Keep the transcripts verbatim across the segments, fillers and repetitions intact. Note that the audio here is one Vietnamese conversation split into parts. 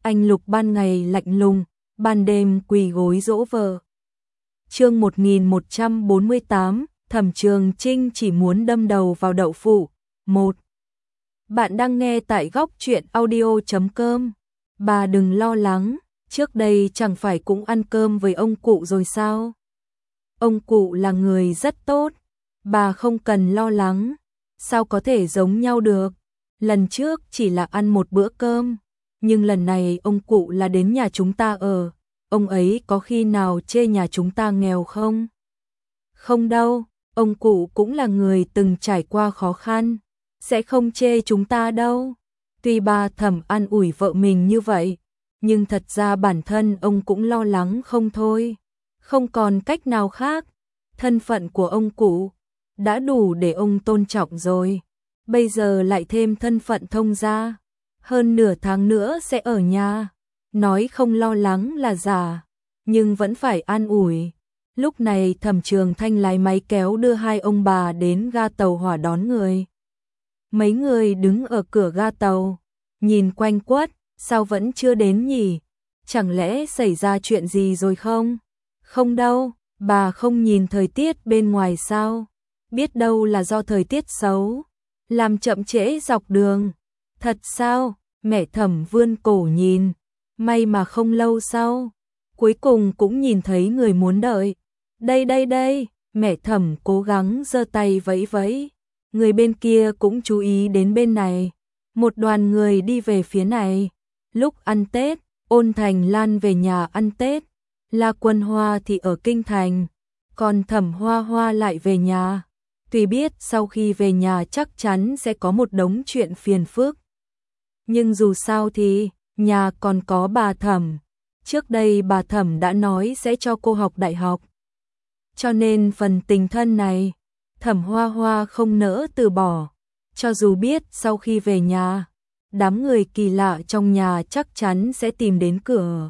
Anh Lục ban ngày lạnh lùng, ban đêm quỳ gối dỗ vợ. Chương một nghìn một trăm bốn mươi tám, Thẩm Trường Chinh chỉ muốn đâm đầu vào đậu phụ. một. Bạn đang nghe tại góc truyện audio chấm com. Bà đừng lo lắng, trước đây chẳng phải cũng ăn cơm với ông cụ rồi sao? Ông cụ là người rất tốt, bà không cần lo lắng. Sao có thể giống nhau được? Lần trước chỉ là ăn một bữa cơm, nhưng lần này ông cụ là đến nhà chúng ta ở. Ông ấy có khi nào chê nhà chúng ta nghèo không? Không đâu, ông cụ cũng là người từng trải qua khó khăn, sẽ không chê chúng ta đâu. Tuy bà Thẩm an ủi vợ mình như vậy, nhưng thật ra bản thân ông cũng lo lắng không thôi. Không còn cách nào khác, thân phận của ông cụ đã đủ để ông tôn trọng rồi. Bây giờ lại thêm thân phận thông gia, hơn nửa tháng nữa sẽ ở nhà. Nói không lo lắng là giả, nhưng vẫn phải an ủi. Lúc này Thẩm Trường Thanh lái máy kéo đưa hai ông bà đến ga tàu hỏa đón người. Mấy người đứng ở cửa ga tàu, nhìn quanh quất, sao vẫn chưa đến nhỉ? Chẳng lẽ xảy ra chuyện gì rồi không? Không đâu, bà không nhìn thời tiết bên ngoài sao? Biết đâu là do thời tiết xấu, làm chậm trễ dọc đường. Thật sao? Mẹ Thẩm vươn cổ nhìn, may mà không lâu sau, cuối cùng cũng nhìn thấy người muốn đợi. Đây đây đây, mẹ Thẩm cố gắng giơ tay vẫy vẫy. Người bên kia cũng chú ý đến bên này. Một đoàn người đi về phía này. Lúc ăn Tết, Ôn Thành Lan về nhà ăn Tết, La Quân Hoa thì ở Kinh Thành, còn Thẩm Hoa Hoa lại về nhà. Tuy biết sau khi về nhà chắc chắn sẽ có một đống chuyện phiền phức, nhưng dù sao thì nhà còn có bà Thẩm. Trước đây bà Thẩm đã nói sẽ cho cô học đại học, cho nên phần tình thân này Thẩm Hoa Hoa không nỡ từ bỏ. Cho dù biết sau khi về nhà, đám người kỳ lạ trong nhà chắc chắn sẽ tìm đến cửa,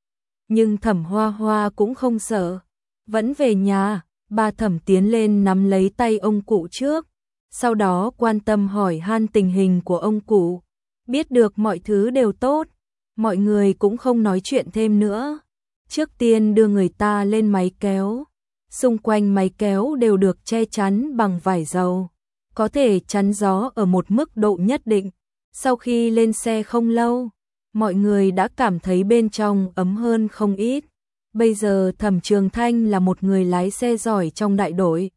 nhưng Thẩm Hoa Hoa cũng không sợ, vẫn về nhà. Bà Thẩm tiến lên nắm lấy tay ông cụ trước, sau đó quan tâm hỏi han tình hình của ông cụ. Biết được mọi thứ đều tốt, mọi người cũng không nói chuyện thêm nữa. Trước tiên đưa người ta lên máy kéo. Xung quanh máy kéo đều được che chắn bằng vải dầu, có thể chắn gió ở một mức độ nhất định. Sau khi lên xe không lâu, mọi người đã cảm thấy bên trong ấm hơn không ít. Bây giờ Thẩm Trường Thanh là một người lái xe giỏi trong đại đội.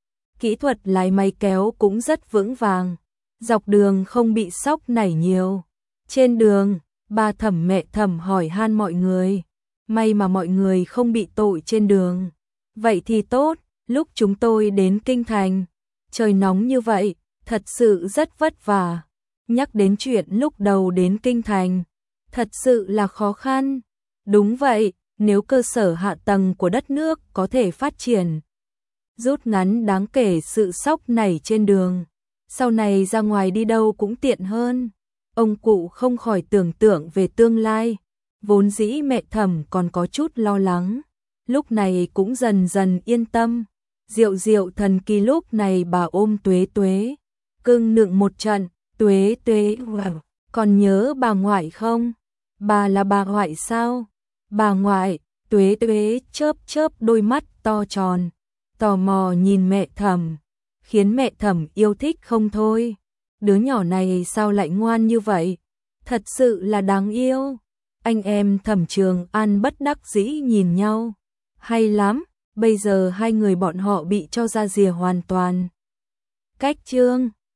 Kỹ thuật lái máy kéo cũng rất vững vàng, dọc đường không bị sóc nảy nhiều. Trên đường, bà Thẩm mẹ Thẩm hỏi han mọi người. May mà mọi người không bị tội trên đường. Vậy thì tốt, lúc chúng tôi đến Kinh Thành, trời nóng như vậy, thật sự rất vất vả. Nhắc đến chuyện lúc đầu đến Kinh Thành, thật sự là khó khăn. Đúng vậy, nếu cơ sở hạ tầng của đất nước có thể phát triển, rút ngắn đáng kể sự sóc nảy trên đường, sau này ra ngoài đi đâu cũng tiện hơn. Ông cụ không khỏi tưởng tượng về tương lai, vốn dĩ mẹ Thẩm còn có chút lo lắng, lúc này cũng dần dần yên tâm. Diệu diệu thần kỳ lúc này bà ôm Tuế Tuế, cưng nựng một trận. Tuế Tuế, wow, còn nhớ bà ngoại không? Bà là bà ngoại sao? Bà ngoại. Tuế Tuế chớp chớp đôi mắt to tròn, tò mò nhìn mẹ Thẩm, khiến mẹ Thẩm yêu thích không thôi. Đứa nhỏ này sao lại ngoan như vậy? Thật sự là đáng yêu. Anh em Thẩm Trường An bất đắc dĩ nhìn nhau. Hay lắm, bây giờ hai người bọn họ bị cho ra rìa hoàn toàn. Cách chương